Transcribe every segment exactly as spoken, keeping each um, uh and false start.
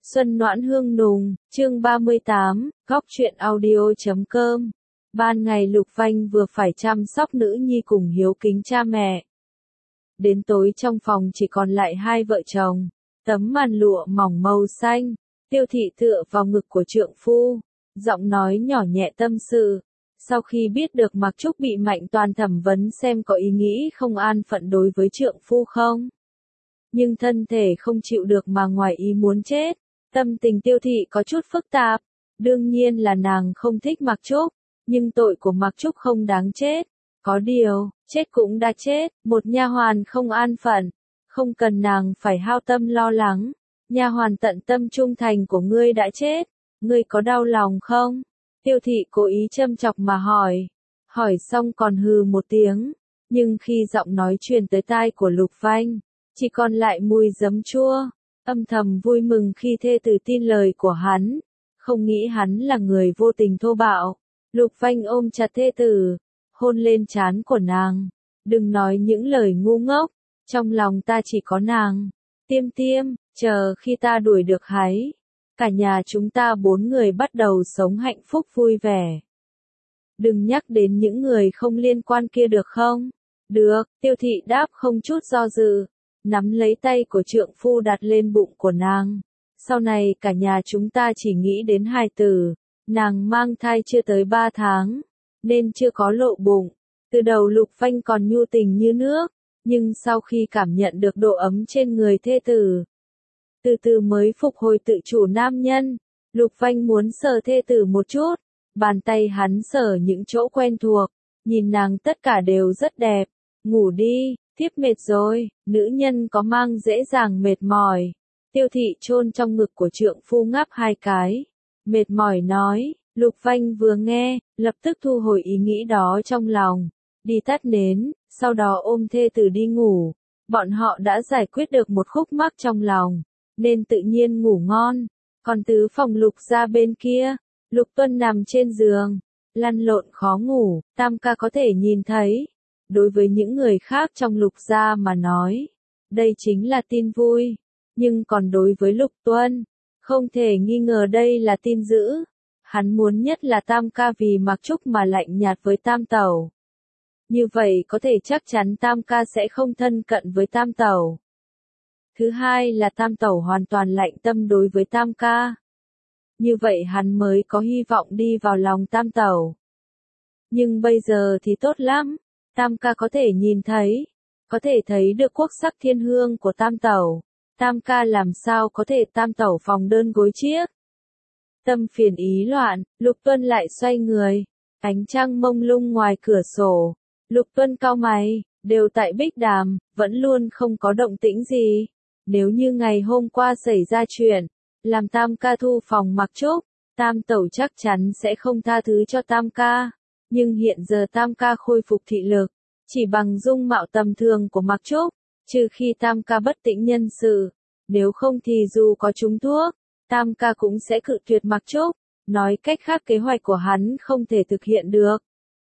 Xuân Noãn Hương Nùng, chương ba mươi tám, góc truyện audio.com. Ban ngày Lục Vanh vừa phải chăm sóc nữ nhi cùng hiếu kính cha mẹ. Đến tối trong phòng chỉ còn lại hai vợ chồng, tấm màn lụa mỏng màu xanh, Tiêu Thị tựa vào ngực của trượng phu, giọng nói nhỏ nhẹ tâm sự. Sau khi biết được Mạc Trúc bị Mạnh Toàn thẩm vấn xem có ý nghĩ không an phận đối với trượng phu không. Nhưng thân thể không chịu được mà ngoài ý muốn chết. Tâm tình Tiêu Thị có chút phức tạp, đương nhiên là nàng không thích Mạc Trúc, nhưng tội của Mạc Trúc không đáng chết. Có điều, chết cũng đã chết, một nha hoàn không an phận, không cần nàng phải hao tâm lo lắng. Nha hoàn tận tâm trung thành của ngươi đã chết, ngươi có đau lòng không? Tiêu Thị cố ý châm chọc mà hỏi, hỏi xong còn hừ một tiếng, nhưng khi giọng nói truyền tới tai của Lục Vanh, chỉ còn lại mùi giấm chua. Âm thầm vui mừng khi thê tử tin lời của hắn, không nghĩ hắn là người vô tình thô bạo. Lục Vanh ôm chặt thê tử, hôn lên trán của nàng. Đừng nói những lời ngu ngốc, trong lòng ta chỉ có nàng. Tiêm tiêm, chờ khi ta đuổi được hắn, cả nhà chúng ta bốn người bắt đầu sống hạnh phúc vui vẻ. Đừng nhắc đến những người không liên quan kia được không? Được, Tiêu Thị đáp không chút do dự. Nắm lấy tay của trượng phu đặt lên bụng của nàng. Sau này cả nhà chúng ta chỉ nghĩ đến hài tử. Nàng mang thai chưa tới ba tháng, nên chưa có lộ bụng. Từ đầu Lục Vanh còn nhu tình như nước, nhưng sau khi cảm nhận được độ ấm trên người thê tử, từ từ mới phục hồi tự chủ nam nhân. Lục Vanh muốn sờ thê tử một chút, bàn tay hắn sờ những chỗ quen thuộc, nhìn nàng tất cả đều rất đẹp. Ngủ đi. Tiếp mệt rồi, nữ nhân có mang dễ dàng mệt mỏi. Tiêu Thị chôn trong ngực của trượng phu ngáp hai cái. Mệt mỏi nói, Lục Vanh vừa nghe, lập tức thu hồi ý nghĩ đó trong lòng. Đi tắt nến, sau đó ôm thê tử đi ngủ. Bọn họ đã giải quyết được một khúc mắc trong lòng, nên tự nhiên ngủ ngon. Còn tứ phòng Lục ra bên kia, Lục Tuân nằm trên giường, lăn lộn khó ngủ, Tam ca có thể nhìn thấy. Đối với những người khác trong Lục gia mà nói, đây chính là tin vui, nhưng còn đối với Lục Tuân, không thể nghi ngờ đây là tin dữ. Hắn muốn nhất là Tam ca vì Mạc Trúc mà lạnh nhạt với Tam tẩu. Như vậy có thể chắc chắn Tam ca sẽ không thân cận với Tam tẩu. Thứ hai là Tam tẩu hoàn toàn lạnh tâm đối với Tam ca. Như vậy hắn mới có hy vọng đi vào lòng Tam tẩu. Nhưng bây giờ thì tốt lắm. Tam ca có thể nhìn thấy, có thể thấy được quốc sắc thiên hương của Tam tẩu. Tam ca làm sao có thể Tam tẩu phòng đơn gối chiếc. Tâm phiền ý loạn, Lục Tuân lại xoay người. Ánh trăng mông lung ngoài cửa sổ. Lục Tuân cau mày, đều tại Bích Đàm, vẫn luôn không có động tĩnh gì. Nếu như ngày hôm qua xảy ra chuyện, làm Tam ca thu phòng Mạc Trúc, Tam tẩu chắc chắn sẽ không tha thứ cho Tam ca. Nhưng hiện giờ Tam ca khôi phục thị lực, chỉ bằng dung mạo tầm thường của Mạc Trúc, trừ khi Tam ca bất tỉnh nhân sự, nếu không thì dù có trúng thuốc, Tam ca cũng sẽ cự tuyệt Mạc Trúc, nói cách khác kế hoạch của hắn không thể thực hiện được.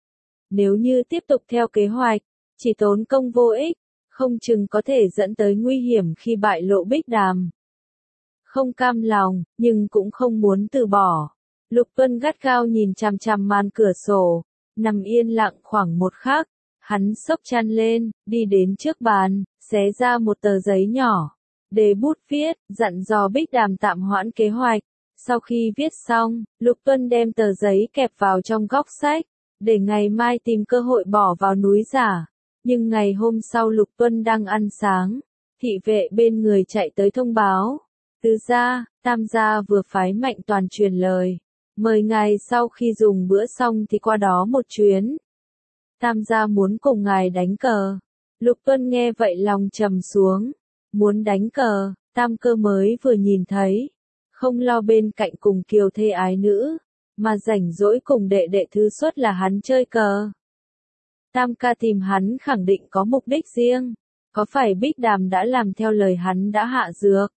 Nếu như tiếp tục theo kế hoạch, chỉ tốn công vô ích, không chừng có thể dẫn tới nguy hiểm khi bại lộ Bích Đàm. Không cam lòng, nhưng cũng không muốn từ bỏ. Lục Tuân gắt gao nhìn chằm chằm màn cửa sổ. Nằm yên lặng khoảng một khắc, hắn xốc chăn lên, đi đến trước bàn, xé ra một tờ giấy nhỏ, để bút viết, dặn dò Bích Đàm tạm hoãn kế hoạch. Sau khi viết xong, Lục Tuân đem tờ giấy kẹp vào trong góc sách, để ngày mai tìm cơ hội bỏ vào núi giả. Nhưng ngày hôm sau Lục Tuân đang ăn sáng, thị vệ bên người chạy tới thông báo. Tứ gia, Tam gia vừa phái Mạnh Toàn truyền lời. Mời ngài sau khi dùng bữa xong thì qua đó một chuyến. Tam gia muốn cùng ngài đánh cờ. Lục Tuân nghe vậy lòng trầm xuống. Muốn đánh cờ, Tam cơ mới vừa nhìn thấy. Không lo bên cạnh cùng kiều thê ái nữ, mà rảnh rỗi cùng đệ đệ thứ xuất là hắn chơi cờ. Tam ca tìm hắn khẳng định có mục đích riêng. Có phải Bích Đàm đã làm theo lời hắn đã hạ dược,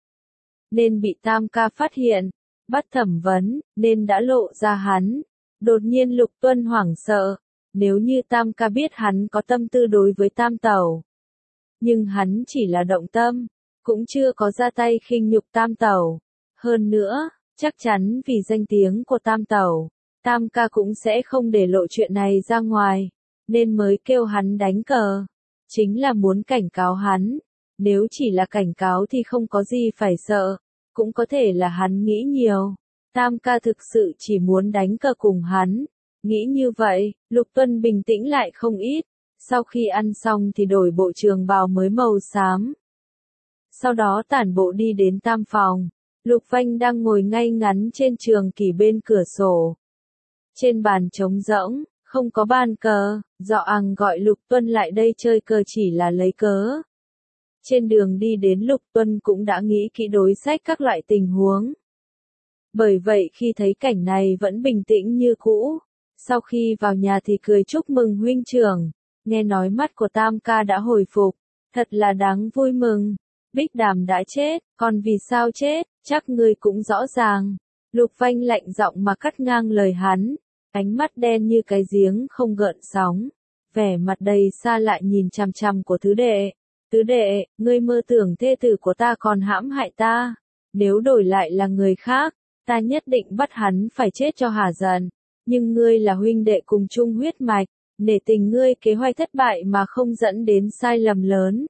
nên bị Tam ca phát hiện, bắt thẩm vấn, nên đã lộ ra hắn. Đột nhiên Lục Tuân hoảng sợ, nếu như Tam ca biết hắn có tâm tư đối với Tam tẩu. Nhưng hắn chỉ là động tâm, cũng chưa có ra tay khinh nhục Tam tẩu. Hơn nữa, chắc chắn vì danh tiếng của Tam Tẩu, Tam ca cũng sẽ không để lộ chuyện này ra ngoài, nên mới kêu hắn đánh cờ. Chính là muốn cảnh cáo hắn, nếu chỉ là cảnh cáo thì không có gì phải sợ, cũng có thể là hắn nghĩ nhiều. Tam ca thực sự chỉ muốn đánh cờ cùng hắn. Nghĩ như vậy, Lục Tuân bình tĩnh lại không ít, sau khi ăn xong thì đổi bộ trường bào mới màu xám. Sau đó tản bộ đi đến tam phòng, Lục Vanh đang ngồi ngay ngắn trên trường kỷ bên cửa sổ. Trên bàn trống rỗng, không có bàn cờ, Dọ Ằng gọi Lục Tuân lại đây chơi cờ chỉ là lấy cớ. Trên đường đi đến Lục Tuân cũng đã nghĩ kỹ đối sách các loại tình huống. Bởi vậy khi thấy cảnh này vẫn bình tĩnh như cũ, sau khi vào nhà thì cười chúc mừng huynh trưởng, nghe nói mắt của Tam ca đã hồi phục, thật là đáng vui mừng. Bích Đàm đã chết, còn vì sao chết, chắc ngươi cũng rõ ràng. Lục Vanh lạnh giọng mà cắt ngang lời hắn, ánh mắt đen như cái giếng không gợn sóng, vẻ mặt đầy xa lại nhìn chằm chằm của tứ đệ. Tứ đệ, ngươi mơ tưởng thê tử của ta còn hãm hại ta, nếu đổi lại là người khác, ta nhất định bắt hắn phải chết cho hả giận, nhưng ngươi là huynh đệ cùng chung huyết mạch, nể tình ngươi kế hoạch thất bại mà không dẫn đến sai lầm lớn.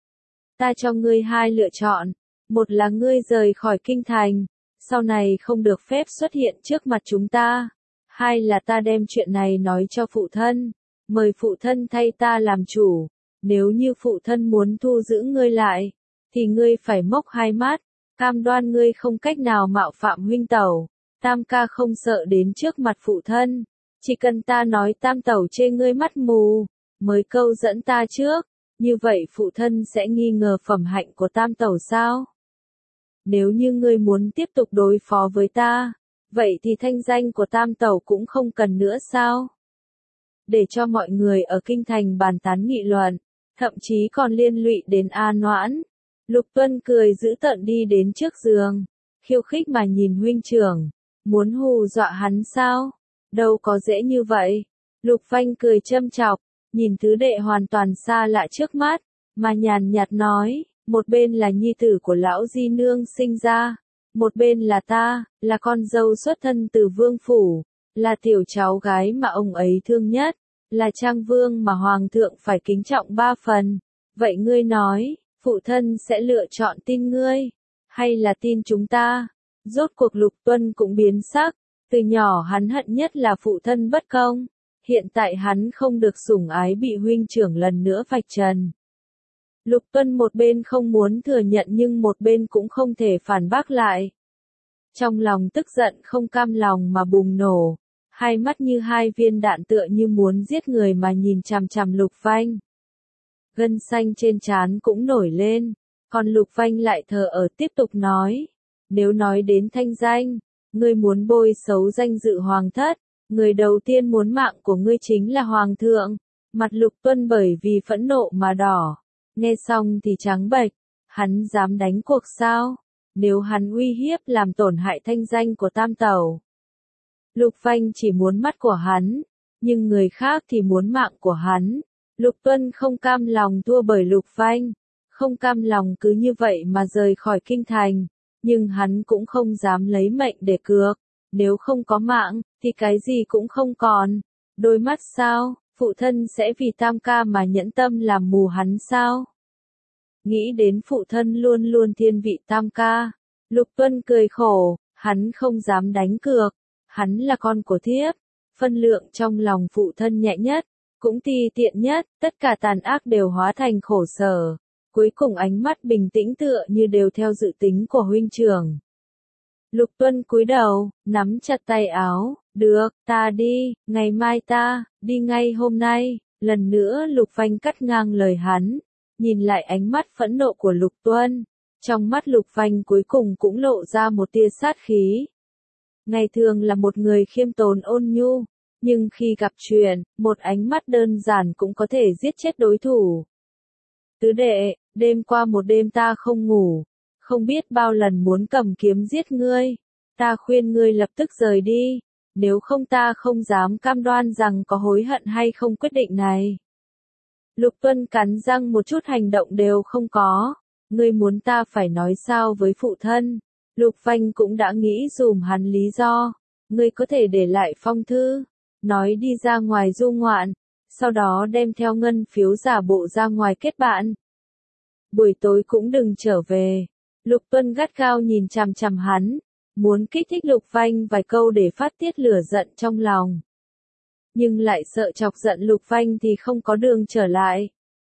Ta cho ngươi hai lựa chọn, một là ngươi rời khỏi kinh thành, sau này không được phép xuất hiện trước mặt chúng ta, hai là ta đem chuyện này nói cho phụ thân, mời phụ thân thay ta làm chủ, nếu như phụ thân muốn thu giữ ngươi lại, thì ngươi phải mốc hai mắt, cam đoan ngươi không cách nào mạo phạm huynh tẩu. Tam ca không sợ đến trước mặt phụ thân, chỉ cần ta nói Tam tẩu chê ngươi mắt mù, mới câu dẫn ta trước, như vậy phụ thân sẽ nghi ngờ phẩm hạnh của Tam tẩu sao? Nếu như ngươi muốn tiếp tục đối phó với ta, vậy thì thanh danh của Tam tẩu cũng không cần nữa sao? Để cho mọi người ở kinh thành bàn tán nghị luận, thậm chí còn liên lụy đến An Noãn. Lục Tuân cười dữ tợn đi đến trước giường, khiêu khích mà nhìn huynh trưởng, muốn hù dọa hắn sao? Đâu có dễ như vậy. Lục Vanh cười châm chọc, nhìn tứ đệ hoàn toàn xa lạ trước mắt, mà nhàn nhạt nói, một bên là nhi tử của lão di nương sinh ra, một bên là ta, là con dâu xuất thân từ vương phủ, là tiểu cháu gái mà ông ấy thương nhất, là trang vương mà hoàng thượng phải kính trọng ba phần. Vậy ngươi nói, phụ thân sẽ lựa chọn tin ngươi, hay là tin chúng ta? Rốt cuộc Lục Tuân cũng biến sắc, từ nhỏ hắn hận nhất là phụ thân bất công, hiện tại hắn không được sủng ái bị huynh trưởng lần nữa vạch trần. Lục Tuân một bên không muốn thừa nhận nhưng một bên cũng không thể phản bác lại. Trong lòng tức giận không cam lòng mà bùng nổ, hai mắt như hai viên đạn tựa như muốn giết người mà nhìn chằm chằm Lục Vanh. Gân xanh trên trán cũng nổi lên, còn Lục Vanh lại thờ ở tiếp tục nói, nếu nói đến thanh danh, ngươi muốn bôi xấu danh dự hoàng thất, người đầu tiên muốn mạng của ngươi chính là hoàng thượng. Mặt Lục Tuân bởi vì phẫn nộ mà đỏ, nghe xong thì trắng bệch, hắn dám đánh cuộc sao? Nếu hắn uy hiếp làm tổn hại thanh danh của Tam tẩu. Lục Vanh chỉ muốn mắt của hắn, nhưng người khác thì muốn mạng của hắn. Lục Tuân không cam lòng thua bởi Lục Vanh, không cam lòng cứ như vậy mà rời khỏi kinh thành, nhưng hắn cũng không dám lấy mệnh để cược, nếu không có mạng, thì cái gì cũng không còn. Đôi mắt sao, phụ thân sẽ vì Tam ca mà nhẫn tâm làm mù hắn sao? Nghĩ đến phụ thân luôn luôn thiên vị Tam ca, Lục Tuân cười khổ, hắn không dám đánh cược, hắn là con của thiếp, phân lượng trong lòng phụ thân nhẹ nhất, cũng ti tiện nhất, tất cả tàn ác đều hóa thành khổ sở, cuối cùng ánh mắt bình tĩnh tựa như đều theo dự tính của huynh trưởng. Lục Tuân cúi đầu, nắm chặt tay áo, được, ta đi, ngày mai ta, đi ngay hôm nay. Lần nữa Lục Vanh cắt ngang lời hắn, nhìn lại ánh mắt phẫn nộ của Lục Tuân, trong mắt Lục Vanh cuối cùng cũng lộ ra một tia sát khí. Ngày thường là một người khiêm tốn ôn nhu, nhưng khi gặp chuyện, một ánh mắt đơn giản cũng có thể giết chết đối thủ. Tứ đệ, đêm qua một đêm ta không ngủ, không biết bao lần muốn cầm kiếm giết ngươi, ta khuyên ngươi lập tức rời đi, nếu không ta không dám cam đoan rằng có hối hận hay không quyết định này. Lục Tuân cắn răng một chút hành động đều không có, ngươi muốn ta phải nói sao với phụ thân, Lục Vanh cũng đã nghĩ dùm hắn lý do. Ngươi có thể để lại phong thư, nói đi ra ngoài du ngoạn, sau đó đem theo ngân phiếu giả bộ ra ngoài kết bạn. Buổi tối cũng đừng trở về. Lục Tuân gắt gao nhìn chằm chằm hắn, muốn kích thích Lục Vanh vài câu để phát tiết lửa giận trong lòng. Nhưng lại sợ chọc giận Lục Vanh thì không có đường trở lại.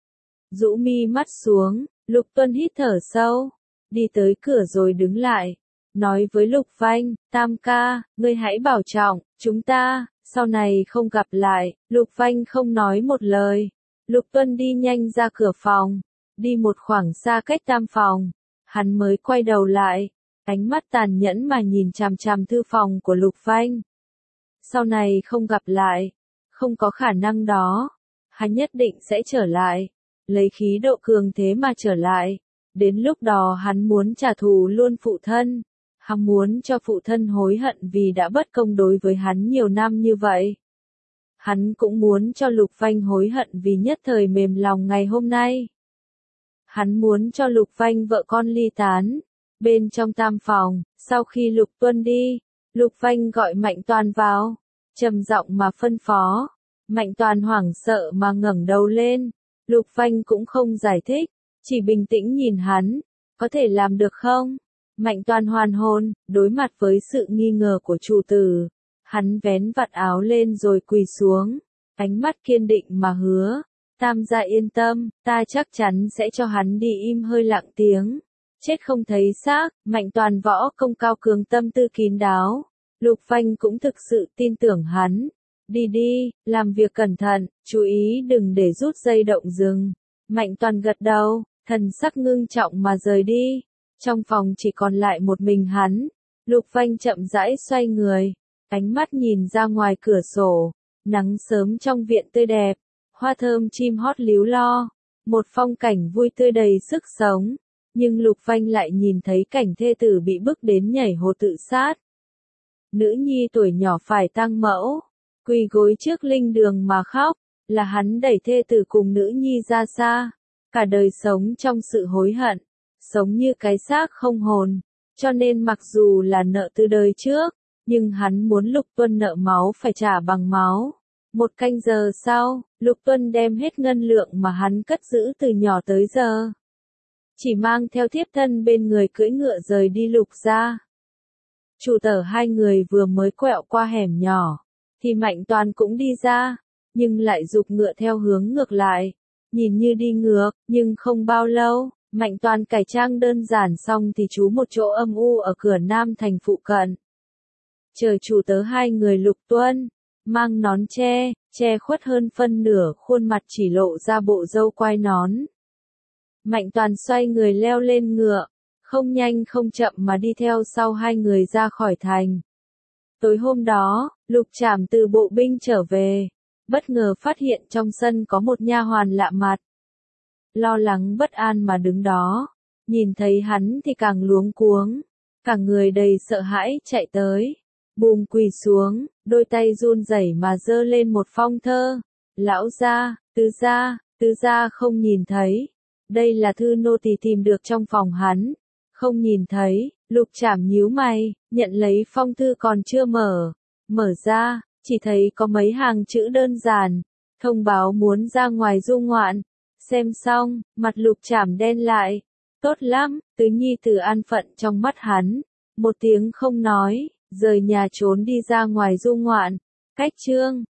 Rũ mi mắt xuống, Lục Tuân hít thở sâu, đi tới cửa rồi đứng lại, nói với Lục Vanh, Tam ca, ngươi hãy bảo trọng, chúng ta, sau này không gặp lại. Lục Vanh không nói một lời. Lục Tuân đi nhanh ra cửa phòng, đi một khoảng xa cách tam phòng, hắn mới quay đầu lại, ánh mắt tàn nhẫn mà nhìn chằm chằm thư phòng của Lục Vanh. Sau này không gặp lại, không có khả năng đó, hắn nhất định sẽ trở lại, lấy khí độ cường thế mà trở lại. Đến lúc đó hắn muốn trả thù luôn phụ thân, hắn muốn cho phụ thân hối hận vì đã bất công đối với hắn nhiều năm như vậy. Hắn cũng muốn cho Lục Vanh hối hận vì nhất thời mềm lòng ngày hôm nay. Hắn muốn cho Lục Vanh vợ con ly tán. Bên trong tam phòng, sau khi Lục Tuân đi, Lục Vanh gọi Mạnh Toàn vào, trầm giọng mà phân phó. Mạnh Toàn hoảng sợ mà ngẩng đầu lên. Lục Vanh cũng không giải thích, chỉ bình tĩnh nhìn hắn, có thể làm được không? Mạnh Toàn hoàn hồn, đối mặt với sự nghi ngờ của chủ tử, hắn vén vạt áo lên rồi quỳ xuống, ánh mắt kiên định mà hứa, Tam gia yên tâm, ta chắc chắn sẽ cho hắn đi im hơi lặng tiếng, chết không thấy xác. Mạnh Toàn võ công cao cường, tâm tư kín đáo, Lục Vanh cũng thực sự tin tưởng hắn. Đi đi, làm việc cẩn thận, chú ý đừng để rút dây động rừng. Mạnh Toàn gật đầu, thần sắc ngưng trọng mà rời đi. Trong phòng chỉ còn lại một mình hắn. Lục Vanh chậm rãi xoay người, ánh mắt nhìn ra ngoài cửa sổ, nắng sớm trong viện tươi đẹp, hoa thơm chim hót líu lo, một phong cảnh vui tươi đầy sức sống. Nhưng Lục Vanh lại nhìn thấy cảnh thê tử bị bức đến nhảy hồ tự sát. Nữ nhi tuổi nhỏ phải tang mẫu, quỳ gối trước linh đường mà khóc, là hắn đẩy thê tử cùng nữ nhi ra xa, cả đời sống trong sự hối hận, sống như cái xác không hồn, cho nên mặc dù là nợ từ đời trước, nhưng hắn muốn Lục Tuân nợ máu phải trả bằng máu. Một canh giờ sau, Lục Tuân đem hết ngân lượng mà hắn cất giữ từ nhỏ tới giờ, chỉ mang theo thiếp thân bên người cưỡi ngựa rời đi Lục gia. Chủ tớ hai người vừa mới quẹo qua hẻm nhỏ, thì Mạnh Toàn cũng đi ra, nhưng lại giục ngựa theo hướng ngược lại, nhìn như đi ngược, nhưng không bao lâu, Mạnh Toàn cải trang đơn giản xong thì trú một chỗ âm u ở cửa Nam thành phụ cận. Chờ chủ tớ hai người Lục Tuân, mang nón che, che khuất hơn phân nửa khuôn mặt, chỉ lộ ra bộ râu quai nón. Mạnh Toàn xoay người leo lên ngựa, không nhanh không chậm mà đi theo sau hai người ra khỏi thành. Tối hôm đó, Lục Trảm từ bộ binh trở về, bất ngờ phát hiện trong sân có một nha hoàn lạ mặt. Lo lắng bất an mà đứng đó, nhìn thấy hắn thì càng luống cuống, cả người đầy sợ hãi chạy tới, bùm quỳ xuống, đôi tay run rẩy mà giơ lên một phong thơ. Lão gia, tứ gia, tứ gia không nhìn thấy. Đây là thư nô tỳ tìm được trong phòng hắn. Không nhìn thấy. Lục Trảm nhíu mày, nhận lấy phong thư còn chưa mở. Mở ra, chỉ thấy có mấy hàng chữ đơn giản, thông báo muốn ra ngoài du ngoạn. Xem xong, mặt Lục Trảm đen lại. Tốt lắm, tứ nhi tử an phận trong mắt hắn. Một tiếng không nói, rời nhà trốn đi ra ngoài du ngoạn. Cách chương